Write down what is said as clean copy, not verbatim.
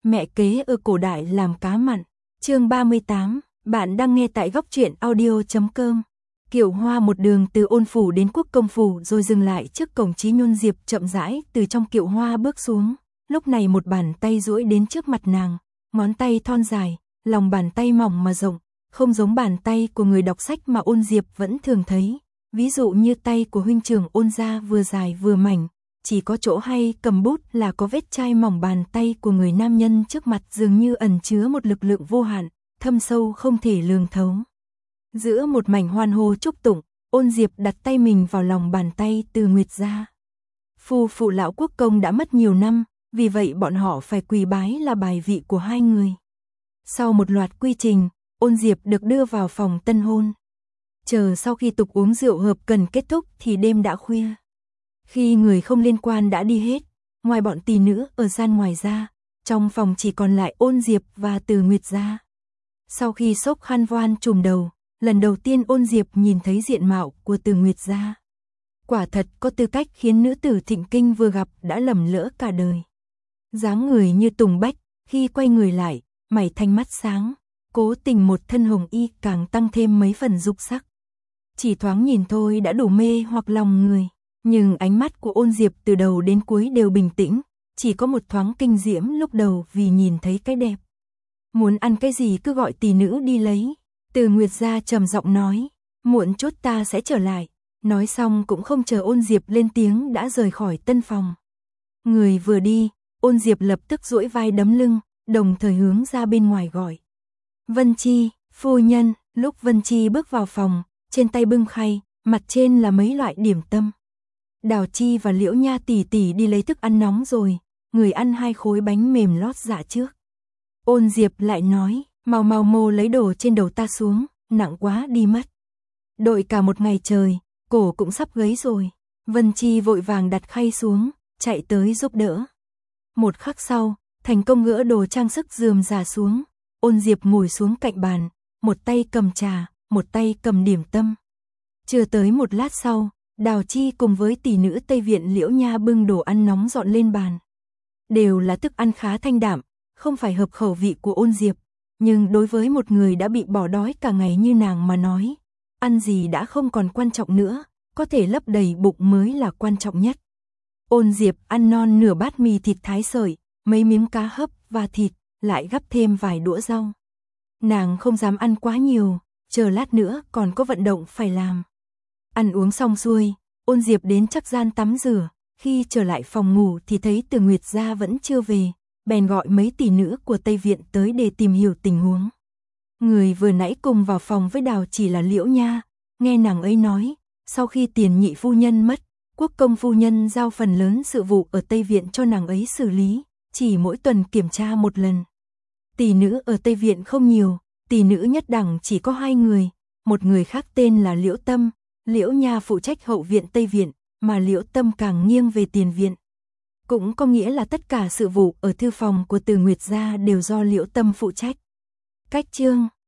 Mẹ kế ở cổ đại làm cá mặn. Chương 38, bạn đang nghe tại góc truyện audio.com. Kiều Hoa một đường từ Ôn phủ đến Quốc Công phủ rồi dừng lại trước cổng Chí Nhôn Diệp, chậm rãi từ trong kiệu hoa bước xuống. Lúc này một bàn tay duỗi đến trước mặt nàng, ngón tay thon dài, lòng bàn tay mỏng mà rộng, không giống bàn tay của người đọc sách mà Ôn Diệp vẫn thường thấy. Ví dụ như tay của huynh trưởng Ôn gia vừa dài vừa mảnh, chỉ có chỗ hay cầm bút là có vết chai mỏng. Bàn tay của người nam nhân trước mặt dường như ẩn chứa một lực lượng vô hạn, thâm sâu không thể lường thấu. Giữa một mảnh hoan hô chúc tụng, Ôn Diệp đặt tay mình vào lòng bàn tay Từ Nguyệt gia. Phu phụ lão quốc công đã mất nhiều năm, vì vậy bọn họ phải quỳ bái là bài vị của hai người. Sau một loạt quy trình, Ôn Diệp được đưa vào phòng tân hôn. Chờ sau khi tục uống rượu hợp cần kết thúc thì đêm đã khuya. Khi người không liên quan đã đi hết, ngoài bọn tỷ nữ ở gian ngoài ra, trong phòng chỉ còn lại Ôn Diệp và Từ Nguyệt gia. Sau khi xốc khăn voan trùm đầu, lần đầu tiên Ôn Diệp nhìn thấy diện mạo của Từ Nguyệt gia. Quả thật có tư cách khiến nữ tử thịnh kinh vừa gặp đã lầm lỡ cả đời. Dáng người như tùng bách, khi quay người lại, mày thanh mắt sáng, cố tình một thân hồng y càng tăng thêm mấy phần dục sắc. Chỉ thoáng nhìn thôi đã đủ mê hoặc lòng người, nhưng ánh mắt của Ôn Diệp từ đầu đến cuối đều bình tĩnh, chỉ có một thoáng kinh diễm lúc đầu vì nhìn thấy cái đẹp. Muốn ăn cái gì cứ gọi tỷ nữ đi lấy. Từ Nguyệt gia trầm giọng nói, muộn chút ta sẽ trở lại. Nói xong cũng không chờ Ôn Diệp lên tiếng đã rời khỏi tân phòng. Người vừa đi, Ôn Diệp lập tức duỗi vai đấm lưng, đồng thời hướng ra bên ngoài gọi. Vân Chi, phu nhân. Lúc Vân Chi bước vào phòng, trên tay bưng khay, mặt trên là mấy loại điểm tâm. Đào Chi và Liễu Nha tỷ tỷ đi lấy thức ăn nóng rồi, người ăn 2 khối bánh mềm lót dạ trước. Ôn Diệp lại nói, mau mô lấy đồ trên đầu ta xuống, nặng quá đi mất. Đội cả một ngày trời, cổ cũng sắp gấy rồi. Vân Chi vội vàng đặt khay xuống, chạy tới giúp đỡ. Một khắc sau, thành công gỡ đồ trang sức rườm rà xuống. Ôn Diệp ngồi xuống cạnh bàn, một tay cầm trà, một tay cầm điểm tâm. Chưa tới một lát sau, Đào Chi cùng với tỷ nữ Tây Viện Liễu Nha bưng đồ ăn nóng dọn lên bàn. Đều là thức ăn khá thanh đạm, không phải hợp khẩu vị của Ôn Diệp, nhưng đối với một người đã bị bỏ đói cả ngày như nàng mà nói, ăn gì đã không còn quan trọng nữa, có thể lấp đầy bụng mới là quan trọng nhất. Ôn Diệp ăn non nửa bát mì thịt thái sợi, mấy miếng cá hấp và thịt, lại gắp thêm vài đũa rau. Nàng không dám ăn quá nhiều, chờ lát nữa còn có vận động phải làm. Ăn uống xong xuôi, Ôn Diệp đến chắc gian tắm rửa, khi trở lại phòng ngủ thì thấy Từ Nguyệt gia vẫn chưa về, bèn gọi mấy tỷ nữ của Tây Viện tới để tìm hiểu tình huống. Người vừa nãy cùng vào phòng với Đào chỉ là Liễu Nha, nghe nàng ấy nói, sau khi Tiền nhị phu nhân mất, Quốc công phu nhân giao phần lớn sự vụ ở Tây Viện cho nàng ấy xử lý, chỉ mỗi tuần kiểm tra một lần. Tỷ nữ ở Tây Viện không nhiều, tỷ nữ nhất đẳng chỉ có 2 người, một người khác tên là Liễu Tâm, Liễu Nha phụ trách hậu viện Tây Viện, mà Liễu Tâm càng nghiêng về tiền viện. Cũng có nghĩa là tất cả sự vụ ở thư phòng của Từ Nguyệt gia đều do Liễu Tâm phụ trách. Cách chương